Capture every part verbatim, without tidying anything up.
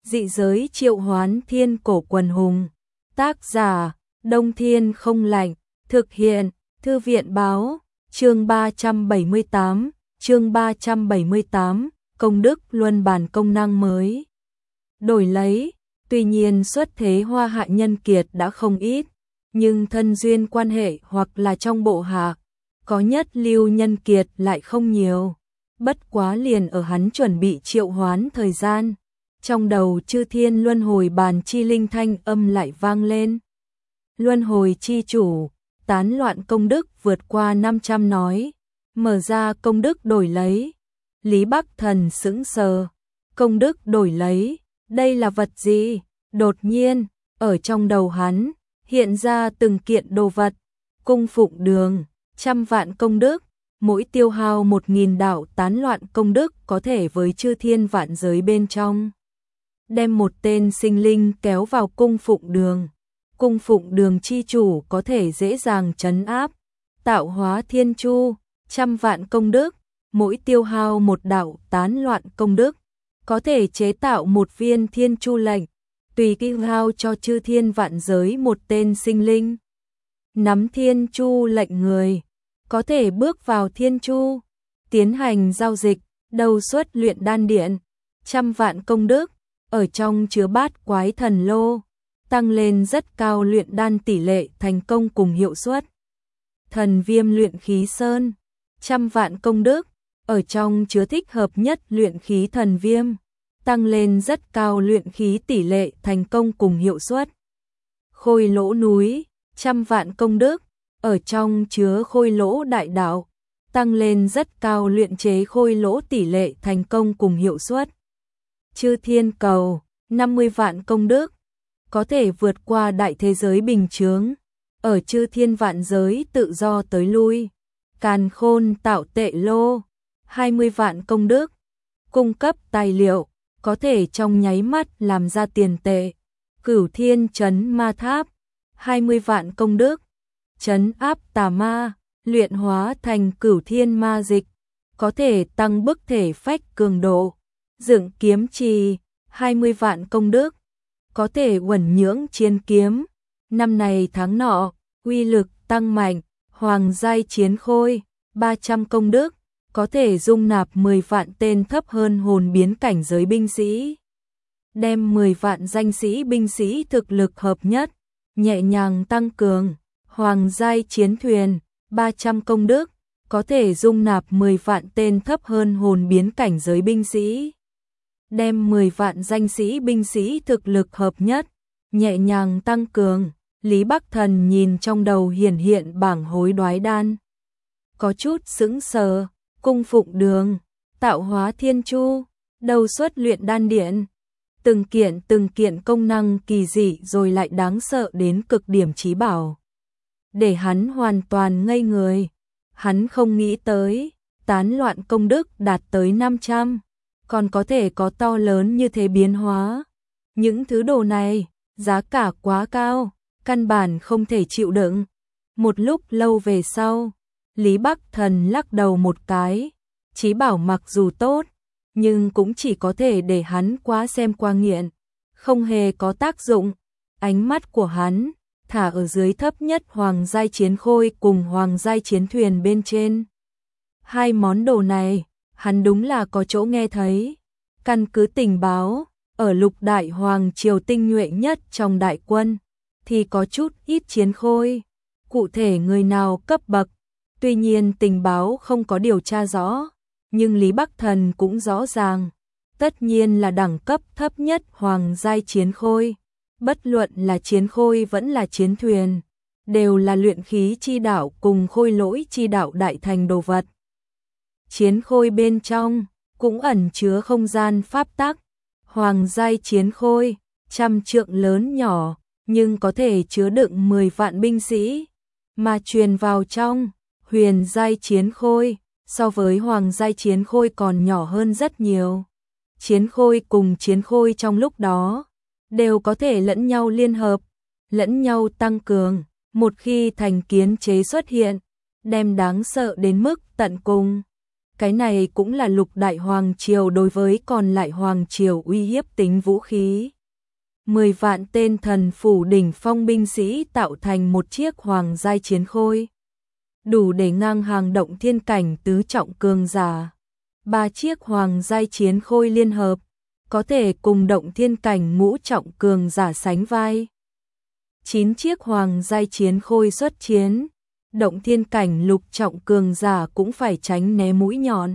Dị giới triệu hoán thiên cổ quần hùng. Tác giả, Đông Thiên không lạnh. Thực hiện, Thư viện báo. Chương ba trăm bảy mươi tám, chương ba trăm bảy mươi tám, công đức luân bản công năng mới. Đổi lấy, tuy nhiên xuất thế hoa hạ nhân kiệt đã không ít, nhưng thân duyên quan hệ hoặc là trong bộ hạ, có nhất lưu nhân kiệt lại không nhiều. Bất quá liền ở hắn chuẩn bị triệu hoán thời gian, trong đầu chư thiên luân hồi bàn chi linh thanh âm lại vang lên. Luân hồi chi chủ, tán loạn công đức vượt qua năm trăm nói, mở ra công đức đổi lấy. Lý Bắc Thần sững sờ, công đức đổi lấy, đây là vật gì? Đột nhiên, ở trong đầu hắn, hiện ra từng kiện đồ vật, cung phụng đường, trăm vạn công đức, mỗi tiêu hao một nghìn đạo tán loạn công đức có thể với chư thiên vạn giới bên trong. Đem một tên sinh linh kéo vào cung phụng đường. Cung phụng đường chi chủ có thể dễ dàng trấn áp, tạo hóa thiên chu, trăm vạn công đức, mỗi tiêu hao một đạo tán loạn công đức, có thể chế tạo một viên thiên chu lệnh, tùy tiêu hao cho chư thiên vạn giới một tên sinh linh. Nắm thiên chu lệnh người, có thể bước vào thiên chu, tiến hành giao dịch, đầu xuất luyện đan điện, trăm vạn công đức, ở trong chứa bát quái thần lô, tăng lên rất cao luyện đan tỷ lệ thành công cùng hiệu suất. Thần viêm luyện khí sơn, trăm vạn công đức, ở trong chứa thích hợp nhất luyện khí thần viêm, tăng lên rất cao luyện khí tỷ lệ thành công cùng hiệu suất. Khôi lỗ núi, trăm vạn công đức, ở trong chứa khôi lỗ đại đạo, tăng lên rất cao luyện chế khôi lỗ tỷ lệ thành công cùng hiệu suất. Chư thiên cầu, năm mươi vạn công đức, có thể vượt qua đại thế giới bình chướng, ở chư thiên vạn giới tự do tới lui. Càn khôn tạo tệ lô, hai mươi vạn công đức, cung cấp tài liệu, có thể trong nháy mắt làm ra tiền tệ. Cửu thiên trấn ma tháp, hai mươi vạn công đức, trấn áp tà ma, luyện hóa thành cửu thiên ma dịch, có thể tăng bức thể phách cường độ. Dựng kiếm trì, hai mươi vạn công đức, có thể uẩn nhưỡng chiến kiếm, năm này tháng nọ, uy lực tăng mạnh. Hoàng giai chiến khôi, ba trăm công đức, có thể dung nạp mười vạn tên thấp hơn hồn biến cảnh giới binh sĩ. Đem mười vạn danh sĩ binh sĩ thực lực hợp nhất, nhẹ nhàng tăng cường. Hoàng giai chiến thuyền, ba trăm công đức, có thể dung nạp mười vạn tên thấp hơn hồn biến cảnh giới binh sĩ. Đem mười vạn danh sĩ binh sĩ thực lực hợp nhất, nhẹ nhàng tăng cường. Lý Bắc Thần nhìn trong đầu hiển hiện bảng hối đoái đan, có chút sững sờ. Cung phụng đường, tạo hóa thiên chu, đầu xuất luyện đan điện, từng kiện từng kiện công năng kỳ dị rồi lại đáng sợ đến cực điểm chí bảo, để hắn hoàn toàn ngây người. Hắn không nghĩ tới tán loạn công đức đạt tới năm trăm, còn có thể có to lớn như thế biến hóa. Những thứ đồ này giá cả quá cao, căn bản không thể chịu đựng. Một lúc lâu về sau, Lý Bắc Thần lắc đầu một cái, chí bảo mặc dù tốt, nhưng cũng chỉ có thể để hắn quá xem qua nghiện, không hề có tác dụng. Ánh mắt của hắn thả ở dưới thấp nhất hoàng giai chiến khôi cùng hoàng giai chiến thuyền bên trên. Hai món đồ này, hắn đúng là có chỗ nghe thấy. Căn cứ tình báo, ở lục đại hoàng triều tinh nhuệ nhất trong đại quân, thì có chút ít chiến khôi. Cụ thể người nào cấp bậc, tuy nhiên tình báo không có điều tra rõ, nhưng Lý Bắc Thần cũng rõ ràng, tất nhiên là đẳng cấp thấp nhất hoàng giai chiến khôi. Bất luận là chiến khôi vẫn là chiến thuyền, đều là luyện khí chi đạo cùng khôi lỗi chi đạo đại thành đồ vật. Chiến khôi bên trong cũng ẩn chứa không gian pháp tắc. Hoàng giai chiến khôi, trăm trượng lớn nhỏ, nhưng có thể chứa đựng mười vạn binh sĩ, mà truyền vào trong. Huyền giai chiến khôi, so với hoàng giai chiến khôi còn nhỏ hơn rất nhiều. Chiến khôi cùng chiến khôi trong lúc đó đều có thể lẫn nhau liên hợp, lẫn nhau tăng cường. Một khi thành kiến chế xuất hiện, đem đáng sợ đến mức tận cùng. Cái này cũng là Lục Đại Hoàng Triều đối với còn lại Hoàng Triều uy hiếp tính vũ khí. Mười vạn tên thần phủ đỉnh phong binh sĩ tạo thành một chiếc hoàng giai chiến khôi, đủ để ngang hàng động thiên cảnh tứ trọng cường giả. Ba chiếc hoàng giai chiến khôi liên hợp, có thể cùng động thiên cảnh ngũ trọng cường giả sánh vai. Chín chiếc hoàng giai chiến khôi xuất chiến, động thiên cảnh lục trọng cường giả cũng phải tránh né mũi nhọn.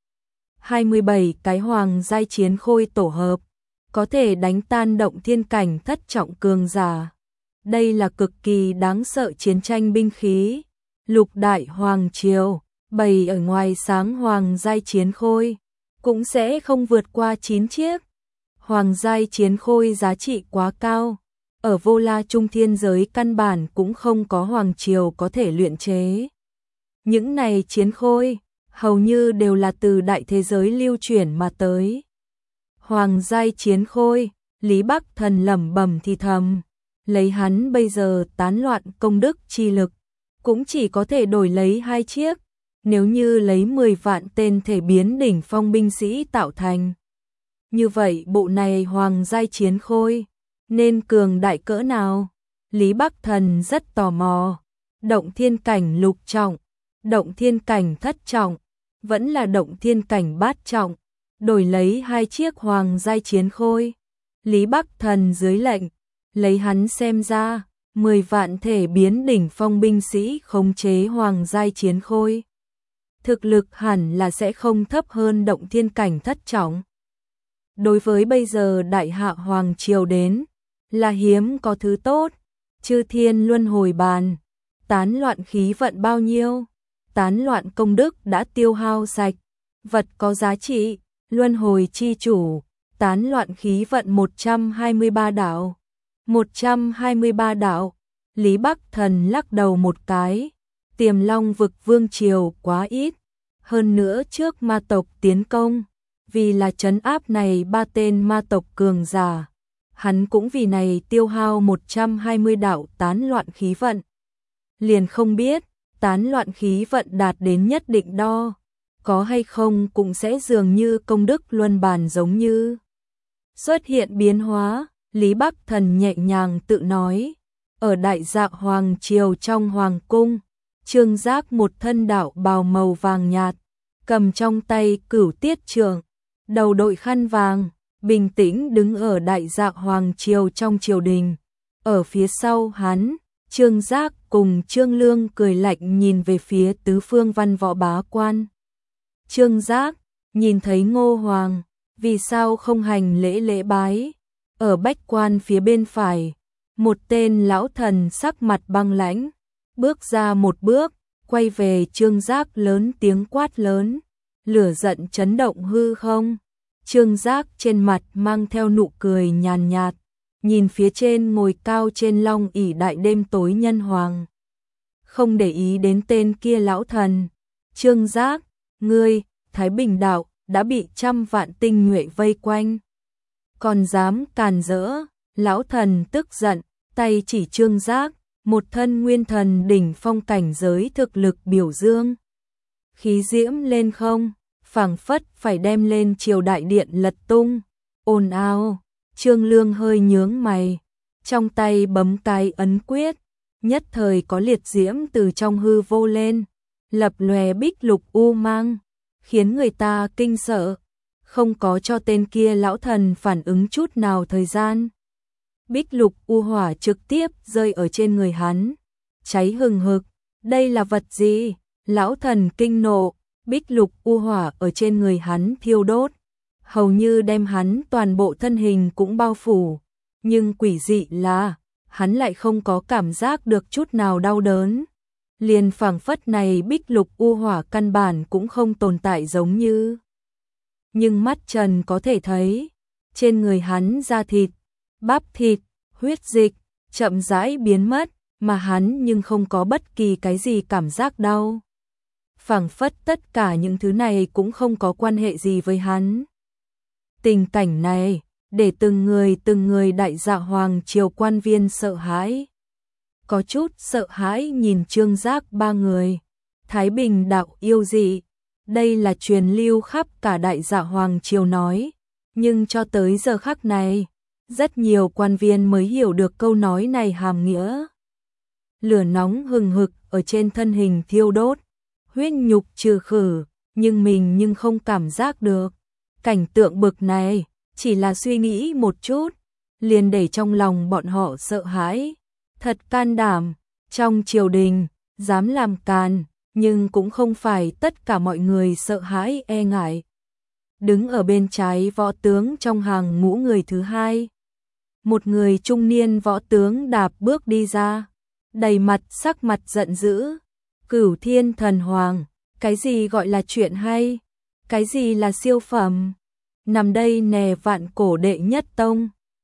hai mươi bảy cái hoàng giai chiến khôi tổ hợp, có thể đánh tan động thiên cảnh thất trọng cường giả. Đây là cực kỳ đáng sợ chiến tranh binh khí. Lục Đại Hoàng Triều bày ở ngoài sáng hoàng giai chiến khôi, cũng sẽ không vượt qua chín chiếc. Hoàng giai chiến khôi giá trị quá cao, ở Vô La Trung thiên giới căn bản cũng không có Hoàng Triều có thể luyện chế. Những này chiến khôi, hầu như đều là từ đại thế giới lưu chuyển mà tới. Hoàng giai chiến khôi, Lý Bắc Thần lẩm bẩm thì thầm, lấy hắn bây giờ tán loạn công đức chi lực, cũng chỉ có thể đổi lấy hai chiếc, nếu như lấy mười vạn tên thể biến đỉnh phong binh sĩ tạo thành. Như vậy bộ này hoàng giai chiến khôi, nên cường đại cỡ nào? Lý Bắc Thần rất tò mò. Động thiên cảnh lục trọng, động thiên cảnh thất trọng, vẫn là động thiên cảnh bát trọng, đổi lấy hai chiếc hoàng giai chiến khôi. Lý Bắc Thần dưới lệnh, lấy hắn xem ra, mười vạn thể biến đỉnh phong binh sĩ khống chế hoàng giai chiến khôi. Thực lực hẳn là sẽ không thấp hơn động thiên cảnh thất trọng. Đối với bây giờ đại hạ hoàng triều đến, là hiếm có thứ tốt. Chư thiên luân hồi bàn, tán loạn khí vận bao nhiêu, tán loạn công đức đã tiêu hao sạch, vật có giá trị, luân hồi chi chủ, tán loạn khí vận một trăm hai mươi ba đạo. một trăm hai mươi ba đạo, Lý Bắc Thần lắc đầu một cái, Tiềm Long vực vương triều quá ít, hơn nữa trước ma tộc tiến công, vì là trấn áp này ba tên ma tộc cường giả, hắn cũng vì này tiêu hao một trăm hai mươi đạo tán loạn khí vận. Liền không biết, tán loạn khí vận đạt đến nhất định đo, có hay không cũng sẽ dường như công đức luân bàn giống như xuất hiện biến hóa. Lý Bắc Thần nhẹ nhàng tự nói, ở đại dạ hoàng triều trong hoàng cung, Trương Giác một thân đạo bào màu vàng nhạt, cầm trong tay cửu tiết trường, đầu đội khăn vàng, bình tĩnh đứng ở đại dạ hoàng triều trong triều đình. Ở phía sau hắn, Trương Giác cùng Trương Lương cười lạnh nhìn về phía tứ phương văn võ bá quan. Trương Giác nhìn thấy Ngô Hoàng, vì sao không hành lễ lễ bái? Ở bách quan phía bên phải, một tên lão thần sắc mặt băng lãnh, bước ra một bước, quay về Trương Giác lớn tiếng quát lớn, lửa giận chấn động hư không. Trương Giác trên mặt mang theo nụ cười nhàn nhạt, nhìn phía trên ngồi cao trên long ỷ đại đêm tối nhân hoàng. Không để ý đến tên kia lão thần. Trương Giác, ngươi, Thái Bình đạo, đã bị trăm vạn tinh nhuệ vây quanh, còn dám càn rỡ. Lão thần tức giận, tay chỉ Trương Giác, một thân nguyên thần đỉnh phong cảnh giới thực lực biểu dương. Khí diễm lên không, phảng phất phải đem lên triều đại điện lật tung. Ồn ào, Trương Lương hơi nhướng mày, trong tay bấm cái ấn quyết, nhất thời có liệt diễm từ trong hư vô lên, lập lòe bích lục u mang, khiến người ta kinh sợ. Không có cho tên kia lão thần phản ứng chút nào thời gian, bích lục u hỏa trực tiếp rơi ở trên người hắn, cháy hừng hực. Đây là vật gì? Lão thần kinh nộ, bích lục u hỏa ở trên người hắn thiêu đốt, hầu như đem hắn toàn bộ thân hình cũng bao phủ, nhưng quỷ dị là hắn lại không có cảm giác được chút nào đau đớn, liền phảng phất này bích lục u hỏa căn bản cũng không tồn tại giống như. Nhưng mắt Trần có thể thấy, trên người hắn da thịt, bắp thịt, huyết dịch, chậm rãi biến mất, mà hắn nhưng không có bất kỳ cái gì cảm giác đau. Phảng phất tất cả những thứ này cũng không có quan hệ gì với hắn. Tình cảnh này, để từng người từng người đại dạ hoàng triều quan viên sợ hãi. Có chút sợ hãi nhìn Trương Giác ba người. Thái Bình đạo yêu dị, Đây là truyền lưu khắp cả Đại Dạ Hoàng triều nói, nhưng cho tới giờ khắc này, rất nhiều quan viên mới hiểu được câu nói này hàm nghĩa. Lửa nóng hừng hực ở trên thân hình thiêu đốt, huyết nhục trừ khử, nhưng mình nhưng không cảm giác được. Cảnh tượng bực này, chỉ là suy nghĩ một chút, liền để trong lòng bọn họ sợ hãi. Thật can đảm, trong triều đình, dám làm càn, nhưng cũng không phải tất cả mọi người sợ hãi e ngại. Đứng ở bên trái võ tướng trong hàng ngũ người thứ hai, một người trung niên võ tướng đạp bước đi ra, đầy mặt sắc mặt giận dữ. Cửu Thiên Thần Hoàng, cái gì gọi là chuyện hay? Cái gì là siêu phẩm? Nằm đây nè vạn cổ đệ nhất tông.